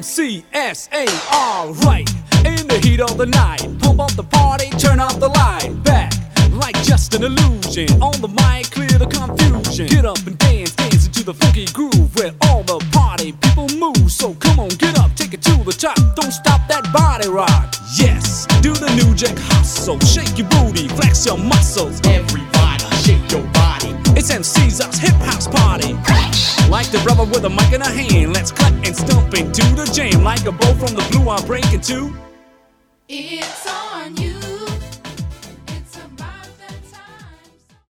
MCSAR, right. In the heat of the night, pump up the party, turn up the light. Back, like just an illusion. On the mic, clear the confusion. Get up and dance, dance into the funky groove where all the party people move. So come on, get up, take it to the top. Don't stop that body rock. Yes, do the New Jack hustle. Shake your booty, flex your muscles. Everybody, shake your body. It's MC's hip house party. Like the brother with a mic in a hand, let's cut and stomp into the jam. Like a bow from the blue, I'm breaking too. It's on you.